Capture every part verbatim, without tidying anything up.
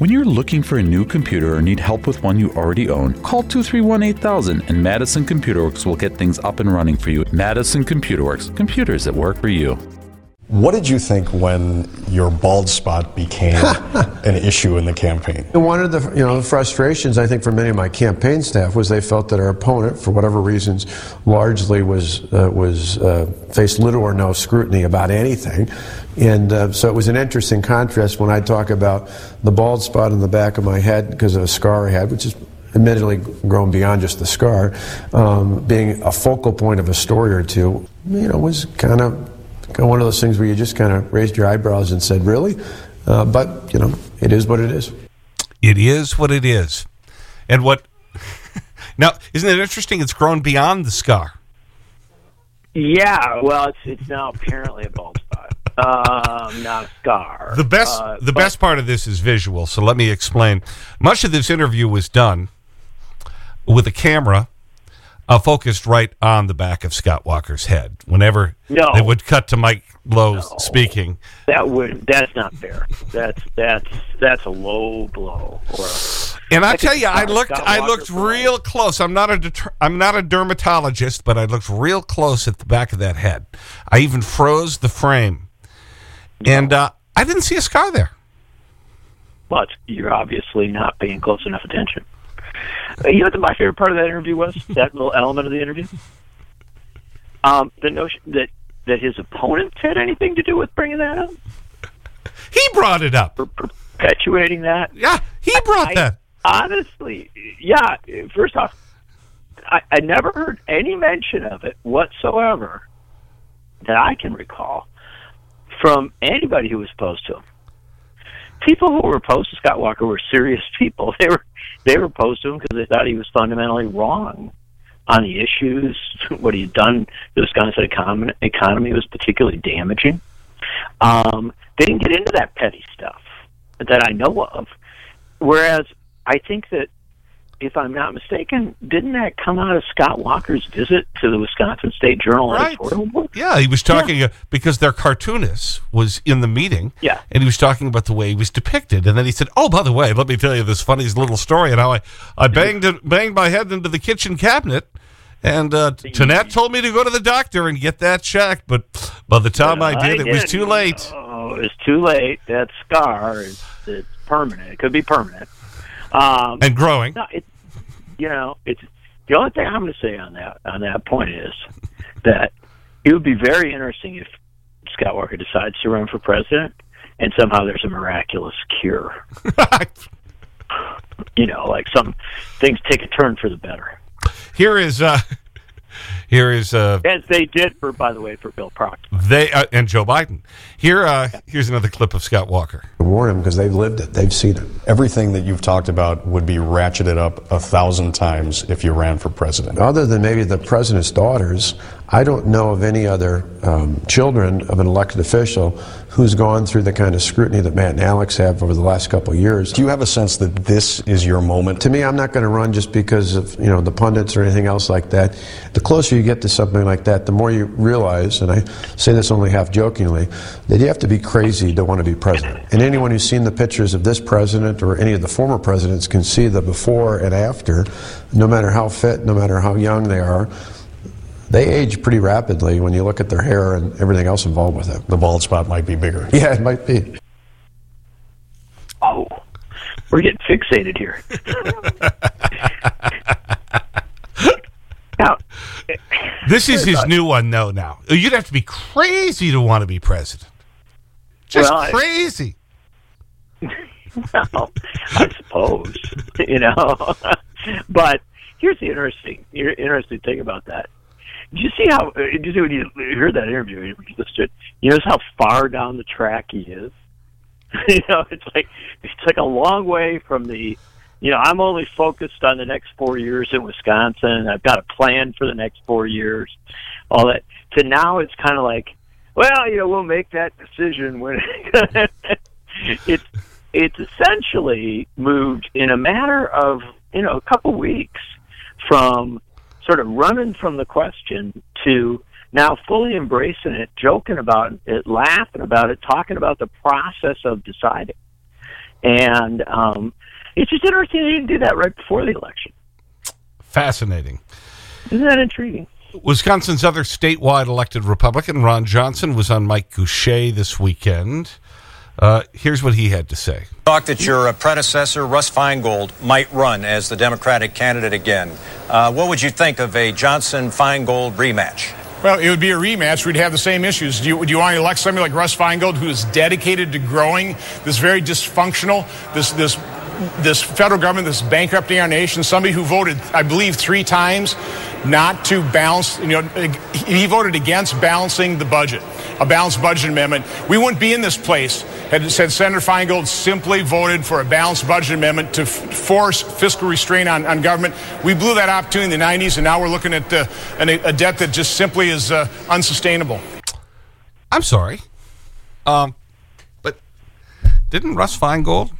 When you're looking for a new computer or need help with one you already own, call two three one, eight thousand and Madison Computer Works will get things up and running for you. Madison Computer Works, computers that work for you. What did you think when your bald spot became an issue in the campaign? One of the you know the frustrations I think for many of my campaign staff was they felt that our opponent, for whatever reasons, largely was uh, was uh, faced little or no scrutiny about anything, and uh, so it was an interesting contrast when I talk about the bald spot in the back of my head because of a scar I had, which is admittedly grown beyond just the scar, um, being a focal point of a story or two. You know, was kind of. One of those things where you just kind of raised your eyebrows and said, really? Uh, but, you know, it is what it is. It is what it is. And what... now, isn't it interesting? It's grown beyond the scar. Yeah, well, it's it's now apparently a bald spot, um, not a scar. The best, uh, the best part of this is visual, so let me explain. Much of this interview was done with a camera Uh, focused right on the back of Scott Walker's head. Whenever no. they would cut to Mike Lowe no. speaking, that would that's not fair. That's that's that's a low blow. Or a, and I like tell you, I looked Scott I Walker looked real close. I'm not a deter I'm not a dermatologist, but I looked real close at the back of that head. I even froze the frame, no. and uh, I didn't see a scar there. But you're obviously not paying close enough attention. You know what my favorite part of that interview was? That little element of the interview? Um, the notion that, that his opponents had anything to do with bringing that up? He brought it up. For perpetuating that? Yeah, he brought I, that. I, honestly, yeah, first off, I, I never heard any mention of it whatsoever that I can recall from anybody who was opposed to him. People who were opposed to Scott Walker were serious people. They were they were opposed to him because they thought he was fundamentally wrong on the issues. What he had done to the Wisconsin economy, economy was particularly damaging. Um, they didn't get into that petty stuff that I know of. Whereas I think that, if I'm not mistaken, didn't that come out of Scott Walker's visit to the Wisconsin State Journal right. editorial board? Yeah, he was talking yeah. uh, because their cartoonist was in the meeting. Yeah. And he was talking about the way he was depicted. And then he said, oh, by the way, let me tell you this funny little story and how I, I banged, it, banged my head into the kitchen cabinet. And uh, Tonette told me to go to the doctor and get that checked. But by the time I did, I it did. was too late. Oh, it was too late. That scar is it's permanent. It could be permanent. Um, and growing. No, it, you know, it's the only thing I'm going to say on that on that point is that it would be very interesting if Scott Walker decides to run for president and somehow there's a miraculous cure. You know, like some things take a turn for the better. Here is uh, here is uh, as they did for, by the way, for Bill Proctor. They uh, and Joe Biden. Here, uh, here's another clip of Scott Walker. Warn them because they've lived it, they've seen it. Everything that you've talked about would be ratcheted up a thousand times if you ran for president. Other than maybe the president's daughters, I don't know of any other um, children of an elected official who's gone through the kind of scrutiny that Matt and Alex have over the last couple of years. Do you have a sense that this is your moment? To me, I'm not going to run just because of you know the pundits or anything else like that. The closer you get to something like that, the more you realize, and I say this only half jokingly, that you have to be crazy to want to be president. And anyone who's seen the pictures of this president or any of the former presidents can see the before and after, no matter how fit, no matter how young they are. They age pretty rapidly when you look at their hair and everything else involved with it. The bald spot might be bigger. Yeah, it might be. Oh, we're getting fixated here. Now, this is his new one, though, now. You'd have to be crazy to want to be president. Just well, crazy. I, well, I suppose, you know. But here's the interesting, interesting thing about that. Did you see how? Did you see when you heard that interview? You notice how far down the track he is. You know, it's like it's like a long way from the. You know, I'm only focused on the next four years in Wisconsin. I've got a plan for the next four years. All that. To now, it's kind of like, well, you know, we'll make that decision when it's it's essentially moved in a matter of you know a couple weeks from sort of running from the question to now fully embracing it, joking about it, laughing about it, talking about the process of deciding. And um, it's just interesting they didn't do that right before the election. Fascinating. Isn't that intriguing? Wisconsin's other statewide elected Republican, Ron Johnson, was on Mike Goucher this weekend. Uh, here's what he had to say. Talk that your uh, predecessor, Russ Feingold, might run as the Democratic candidate again. Uh, what would you think of a Johnson-Feingold rematch? Well, it would be a rematch. We'd have the same issues. Do you, do you want to elect somebody like Russ Feingold, who is dedicated to growing this very dysfunctional, this this this federal government that's bankrupting our nation? Somebody who voted, I believe, three times not to balance. You know, he voted against balancing the budget, a balanced budget amendment. We wouldn't be in this place had said Senator Feingold simply voted for a balanced budget amendment to f force fiscal restraint on, on government. We blew that opportunity in the nineties, and now we're looking at uh, an, a debt that just simply is uh, unsustainable. I'm sorry. Um, but didn't Russ Feingold,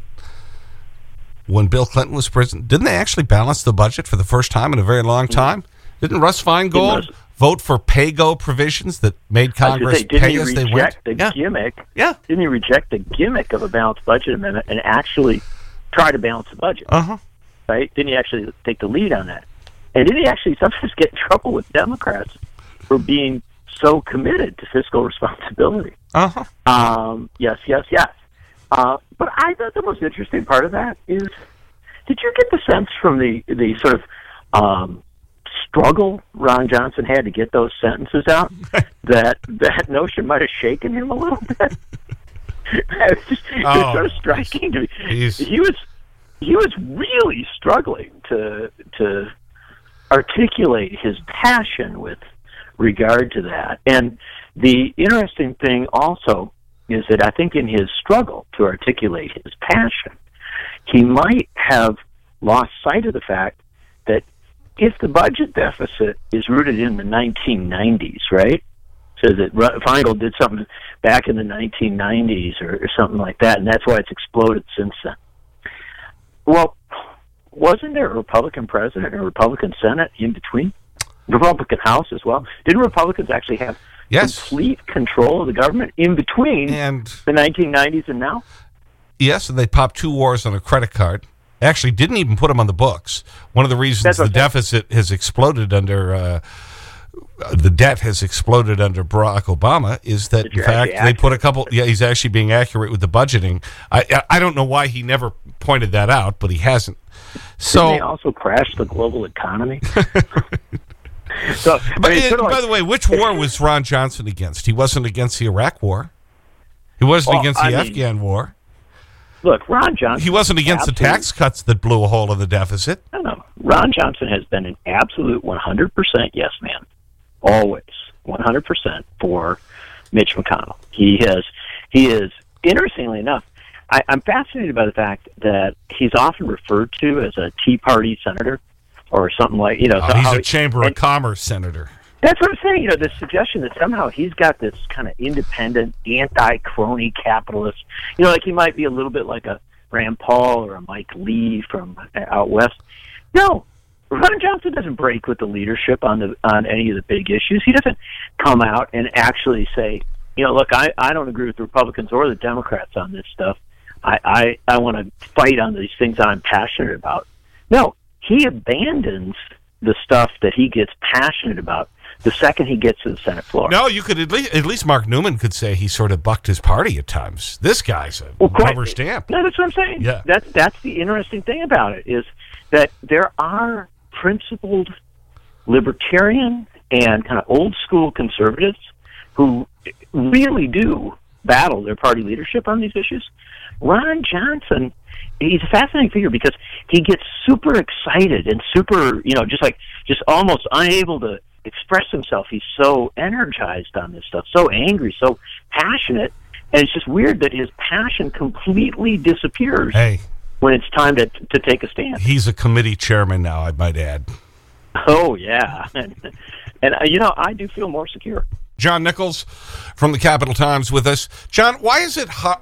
when Bill Clinton was president, didn't they actually balance the budget for the first time in a very long time? Didn't Russ Feingold vote for pay-go provisions that made Congress say, didn't pay he as they went? reject the yeah. gimmick? Yeah. Didn't he reject the gimmick of a balanced budget amendment and actually try to balance the budget? Uh-huh. Right? Didn't he actually take the lead on that? And didn't he actually sometimes get in trouble with Democrats for being so committed to fiscal responsibility? Uh-huh. Um, yes, yes, yes. Uh, but I thought the most interesting part of that is, did you get the sense from the, the sort of um, struggle Ron Johnson had to get those sentences out that that notion might have shaken him a little bit? It was just, it was Oh, sort of striking to me. he's- He was he was really struggling to to articulate his passion with regard to that. And the interesting thing also is that I think in his struggle to articulate his passion, he might have lost sight of the fact that if the budget deficit is rooted in the nineteen nineties, right? So that Feingold did something back in the nineteen nineties or, or something like that, and that's why it's exploded since then. Well, wasn't there a Republican president and a Republican Senate in between? Republican House as well? Didn't Republicans actually have Yes. complete control of the government in between And the nineteen nineties and now? yes, and they popped two wars on a credit card. Actually, didn't even put them on the books. One of the reasons That's the what I'm saying. deficit has exploded under, uh, the debt has exploded under Barack Obama is that, That in you're fact, actually they put a couple, yeah, he's actually being accurate with the budgeting. I, I I don't know why he never pointed that out, but he hasn't. So, Didn't they also crash the global economy? So, but I mean, it- sort of by like- the way, which war was Ron Johnson against? He wasn't against the Iraq War. He wasn't Well, against the I mean, Afghan war. look, Ron Johnson. He wasn't against the absolute- tax cuts that blew a hole in the deficit. No, no. Ron Johnson has been an absolute one hundred percent yes man. Always. one hundred percent for Mitch McConnell. He has, he is, interestingly enough, I, I'm fascinated by the fact that he's often referred to as a Tea Party senator or something like, you know. Oh, so he's how a he- Chamber and of Commerce senator. That's what I'm saying. You know, the suggestion that somehow he's got this kind of independent, anti-crony capitalist. You know, like he might be a little bit like a Rand Paul or a Mike Lee from out west. No, Ron Johnson doesn't break with the leadership on the on any of the big issues. He doesn't come out and actually say, you know, look, I, I don't agree with the Republicans or the Democrats on this stuff. I, I, I want to fight on these things that I'm passionate about. No, he abandons the stuff that he gets passionate about the second he gets to the Senate floor. No, you could at least, at least Mark Newman could say he sort of bucked his party at times. This guy's a Well, quite- rubber stamp. No, that's what I'm saying. Yeah. That's, that's the interesting thing about it, is that there are principled libertarian and kind of old school conservatives who really do battle their party leadership on these issues. Ron Johnson, he's a fascinating figure because he gets super excited and super, you know, just like, just almost unable to express himself. He's so energized on this stuff, so angry, so passionate. And it's just weird that his passion completely disappears Hey, when it's time to to take a stand. he's a committee chairman now, I might add. Oh, yeah. And, and uh, you know, I do feel more secure. John Nichols from the Capital Times with us. John, why is it hard?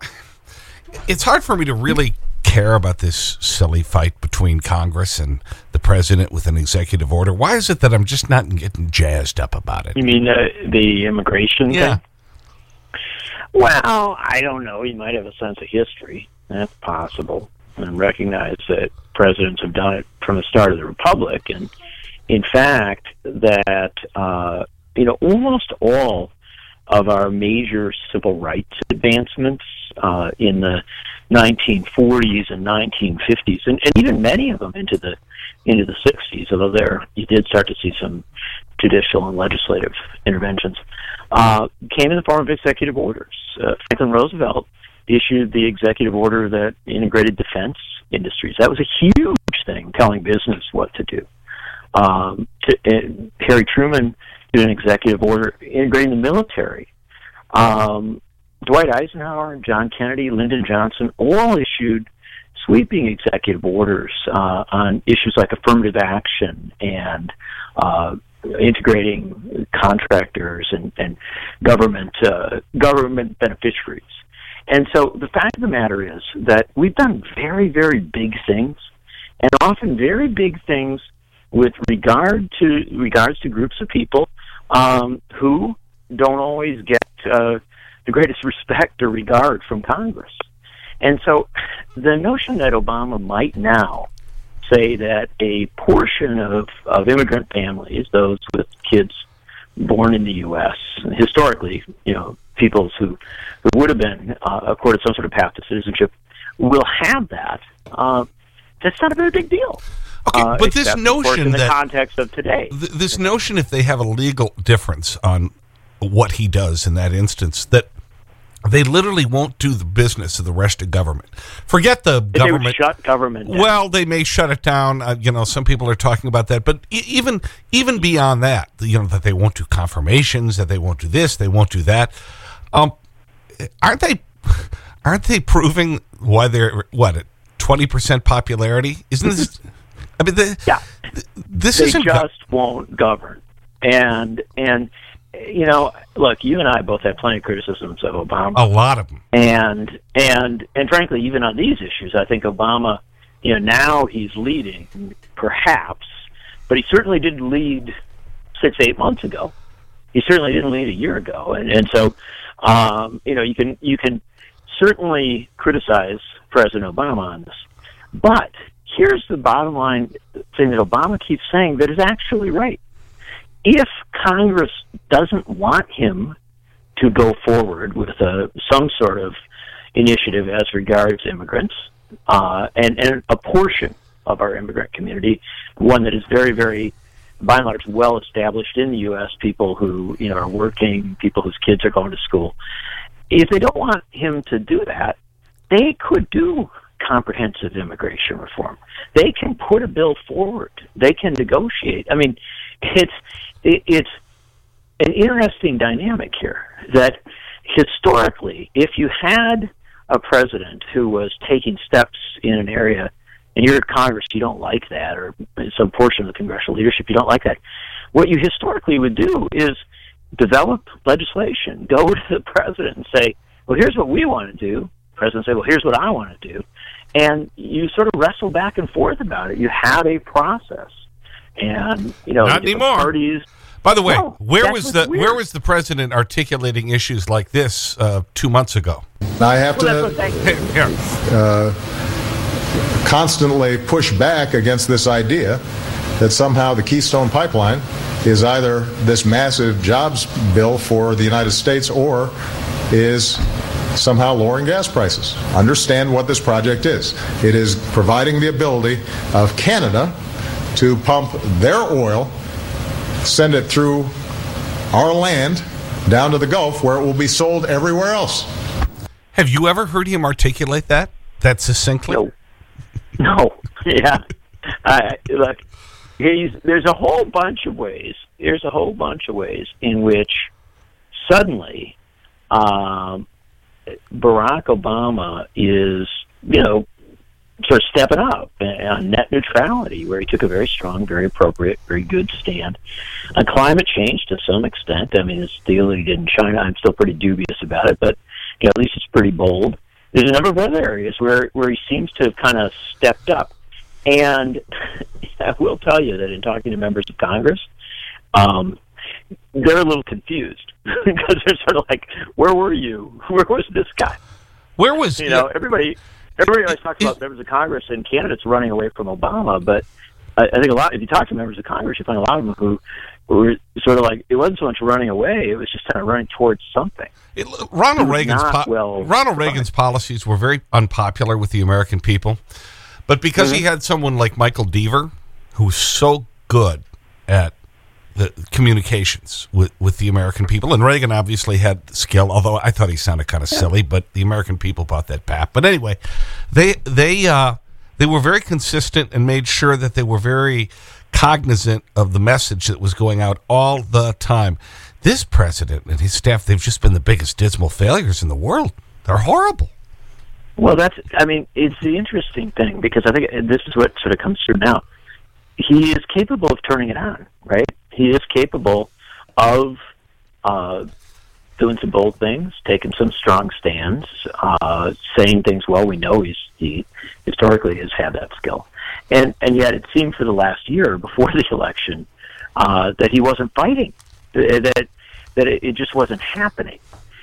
It's hard for me to really care about this silly fight between Congress and the president with an executive order. Why is it that I'm just not getting jazzed up about it? You mean uh, the immigration Yeah. thing? Well, I don't know. You might have a sense of history. that's possible, and recognize that presidents have done it from the start of the republic, and in fact, that uh, you know almost all of our major civil rights advancements uh, in the nineteen forties and nineteen fifties, and, and even many of them into the into the sixties, although there you did start to see some judicial and legislative interventions, uh, came in the form of executive orders. Uh, Franklin Roosevelt issued the executive order that integrated defense industries. That was a huge thing, telling business what to do. Um, to, uh, Harry Truman did an executive order integrating the military. Um, Dwight Eisenhower, John Kennedy, Lyndon Johnson all issued sweeping executive orders uh, on issues like affirmative action and uh, integrating contractors and, and government uh, government beneficiaries. And so the fact of the matter is that we've done very, very big things, and often very big things with regard to regards to groups of people um, who don't always get uh, the greatest respect or regard from Congress. And so the notion that Obama might now say that a portion of, of immigrant families, those with kids born in the U S, historically, you know, peoples who, who would have been uh, accorded some sort of path to citizenship, will have that, uh, that's not a very big deal. Okay, uh, but this notion in the that context of today, th this notion, if they have a legal difference on what he does in that instance, that they literally won't do the business of the rest of government. Forget the if government. They would shut government down. Well, they may shut it down. Uh, you know, some people are talking about that. But e even even beyond that, you know, that they won't do confirmations, that they won't do this, they won't do that. Um, aren't they? Aren't they proving why they're what at twenty percent popularity? Isn't this? I mean, the, yeah, this they isn't just won't govern, and and. You know, look, you and I both have plenty of criticisms of Obama. A lot of them. And, and, and frankly, even on these issues, I think Obama, you know, now he's leading, perhaps, but he certainly didn't lead six, eight months ago. He certainly didn't lead a year ago. And, and so, um, you know, you can, you can certainly criticize President Obama on this. But here's the bottom line thing that Obama keeps saying that is actually right. If Congress doesn't want him to go forward with a, some sort of initiative as regards immigrants, uh, and, and a portion of our immigrant community, one that is very, very, by and large, well established in the U S, people who you know are working, people whose kids are going to school, if they don't want him to do that, they could do comprehensive immigration reform. They can put a bill forward. They can negotiate. I mean, it's it, it's an interesting dynamic here that historically, if you had a president who was taking steps in an area, and you're at Congress, you don't like that, or some portion of the congressional leadership, you don't like that, what you historically would do is develop legislation, go to the president and say, well, here's what we want to do. The president say, well, here's what I want to do. And you sort of wrestle back and forth about it. You have a process. And, you know, not anymore. Parties, By the way, no, where was the weird. where was the president articulating issues like this uh, two months ago? Now I have well, to Here, here. uh, constantly push back against this idea that somehow the Keystone Pipeline is either this massive jobs bill for the United States or is somehow lowering gas prices. Understand what this project is. It is providing the ability of Canada to pump their oil, send it through our land down to the Gulf where it will be sold everywhere else. Have you ever heard him articulate that, that succinctly? No. No. Yeah. I, look, he's, there's a whole bunch of ways. There's a whole bunch of ways in which suddenly um, Barack Obama is, you know, sort of stepping up on net neutrality, where he took a very strong, very appropriate, very good stand. On climate change, to some extent, I mean, this deal that he did in China, I'm still pretty dubious about it, but you know, at least it's pretty bold. There's a number of other areas where, where he seems to have kind of stepped up. And I will tell you that in talking to members of Congress, um, they're a little confused because they're sort of like, where were you? Where was this guy? Where was, you know, everybody... everybody always talks about members of Congress and candidates running away from Obama, but I, I think a lot, if you talk to members of Congress, you find a lot of them who, who were sort of like, it wasn't so much running away, it was just kind of running towards something. It, Ronald Reagan's, po well Ronald Reagan's policies were very unpopular with the American people, but because mm-hmm. he had someone like Michael Deaver, who was so good at the communications with, with the American people. And Reagan obviously had skill, although I thought he sounded kind of yeah. silly, but the American people bought that pap. But anyway, they, they, uh, they were very consistent and made sure that they were very cognizant of the message that was going out all the time. This president and his staff, they've just been the biggest dismal failures in the world. They're horrible. Well, that's, I mean, it's the interesting thing, because I think this is what sort of comes through now. He is capable of turning it on, right? He is capable of uh, doing some bold things, taking some strong stands, uh, saying things. Well, we know he's he historically has had that skill, and and yet it seemed for the last year before the election uh, that he wasn't fighting, that that it, it just wasn't happening.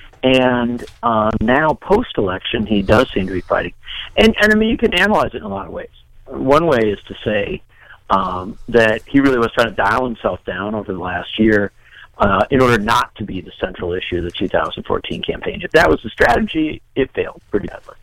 And uh, now post-election, he does seem to be fighting, and and I mean you can analyze it in a lot of ways. One way is to say Um, that he really was trying to dial himself down over the last year uh, in order not to be the central issue of the two thousand fourteen campaign. If that was the strategy, it failed pretty badly.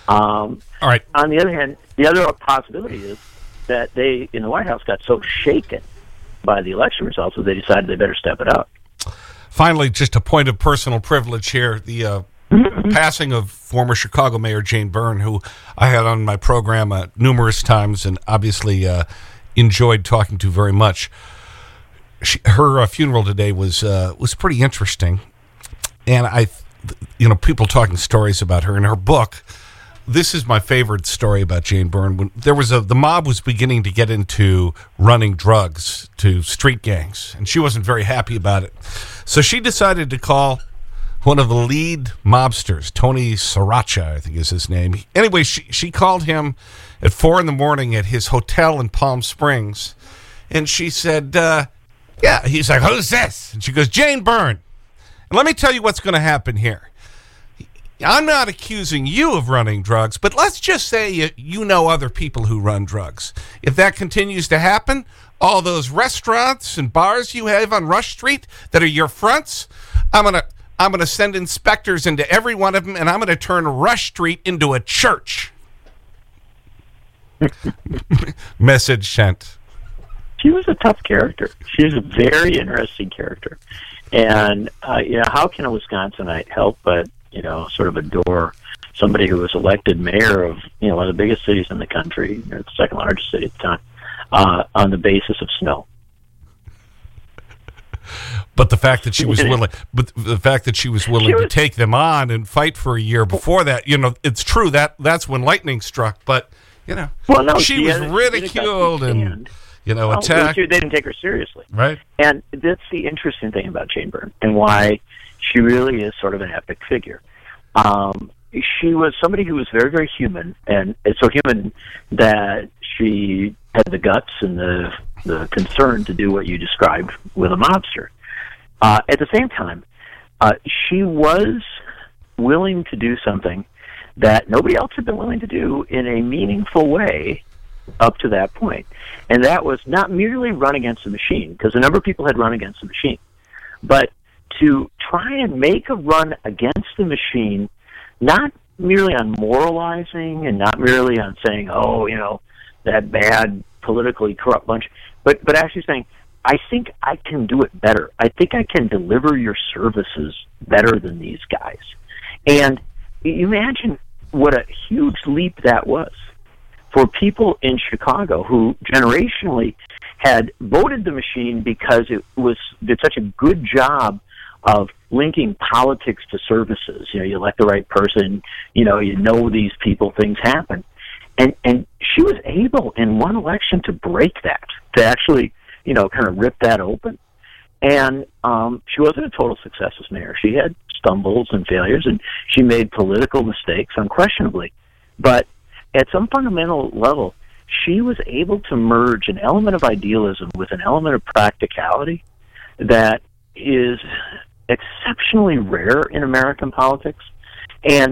Um, All right. On the other hand, the other possibility is that they, in the White House, got so shaken by the election results that they decided they better step it up. Finally, just a point of personal privilege here. The uh, passing of former Chicago Mayor Jane Byrne, who I had on my program uh, numerous times and obviously uh, enjoyed talking to very much. She, her uh, funeral today was uh, was pretty interesting, and I, you know, people talking stories about her in her book. This is my favorite story about Jane Byrne. When there was a the mob was beginning to get into running drugs to street gangs, and she wasn't very happy about it. So she decided to call one of the lead mobsters, Tony Sriracha, I think is his name. Anyway, she, she called him at four in the morning at his hotel in Palm Springs. And she said, uh, yeah, he's like, who's this? And she goes, Jane Byrne. And let me tell you what's going to happen here. I'm not accusing you of running drugs, but let's just say you, you know other people who run drugs. If that continues to happen, all those restaurants and bars you have on Rush Street that are your fronts, I'm going to... I'm going to send inspectors into every one of them, and I'm going to turn Rush Street into a church. Message sent. She was a tough character. She was a very interesting character. And, uh, you know, how can a Wisconsinite help but, you know, sort of adore somebody who was elected mayor of, you know, one of the biggest cities in the country, or the second largest city at the time, uh, on the basis of snow? But the fact that she was willing, but the fact that she was willing she was, to take them on and fight for a year before that, you know, it's true that that's when lightning struck. But you know, well, no, she, she was had, ridiculed and you know well, attacked. They didn't take her seriously, right? And that's the interesting thing about Jane Byrne and why she really is sort of an epic figure. Um, she was somebody who was very, very human, and so human that she had the guts and the the concern to do what you described with a mobster. Uh, at the same time, uh, she was willing to do something that nobody else had been willing to do in a meaningful way up to that point. And that was not merely run against the machine, because a number of people had run against the machine, but to try and make a run against the machine, not merely on moralizing and not merely on saying, oh, you know, that bad, politically corrupt bunch, but, but actually saying, I think I can do it better. I think I can deliver your services better than these guys. And you imagine what a huge leap that was for people in Chicago who generationally had voted the machine because it was did such a good job of linking politics to services. You know, you elect the right person, you know, you know these people, things happen. And and she was able in one election to break that, to actually, you know, kind of rip that open. And um, she wasn't a total success as mayor. She had stumbles and failures, and she made political mistakes, unquestionably. But at some fundamental level, she was able to merge an element of idealism with an element of practicality that is exceptionally rare in American politics. And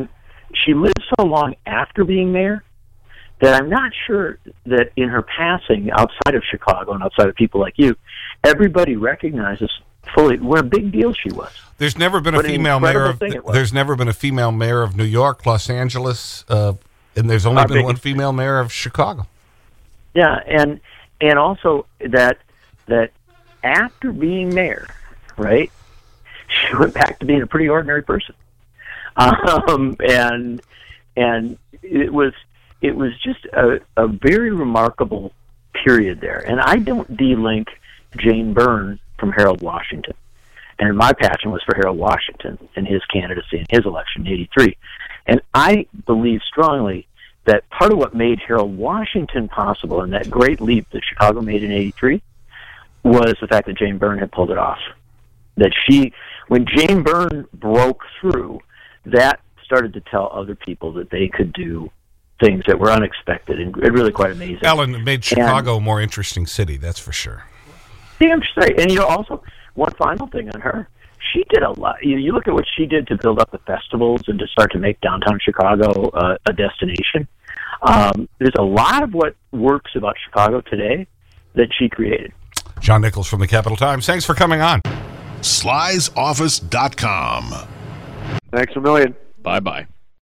she lived so long after being mayor that I'm not sure that in her passing, outside of Chicago and outside of people like you, everybody recognizes fully what a big deal she was. There's never been a What an female mayor of, incredible thing it was. there's never been a female mayor of New York, Los Angeles, uh, and there's only Our been biggest- one female mayor of Chicago. Yeah, and and also that that after being mayor, right, she went back to being a pretty ordinary person, um, and and it was it was just a, a very remarkable period there. And I don't de-link Jane Byrne from Harold Washington, and my passion was for Harold Washington and his candidacy in his election in eighty-three, and I believe strongly that part of what made Harold Washington possible and that great leap that Chicago made in eighty-three was the fact that Jane Byrne had pulled it off. That she, when Jane Byrne broke through, that started to tell other people that they could do things that were unexpected and really quite amazing. Ellen, it made Chicago a more interesting city, that's for sure. Damn straight. And, you know, also, one final thing on her. She did a lot. You, you look at what she did to build up the festivals and to start to make downtown Chicago uh, a destination. Um, there's a lot of what works about Chicago today that she created. John Nichols from the Capital Times. Thanks for coming on. Slys Office dot com. Thanks a million. Bye-bye.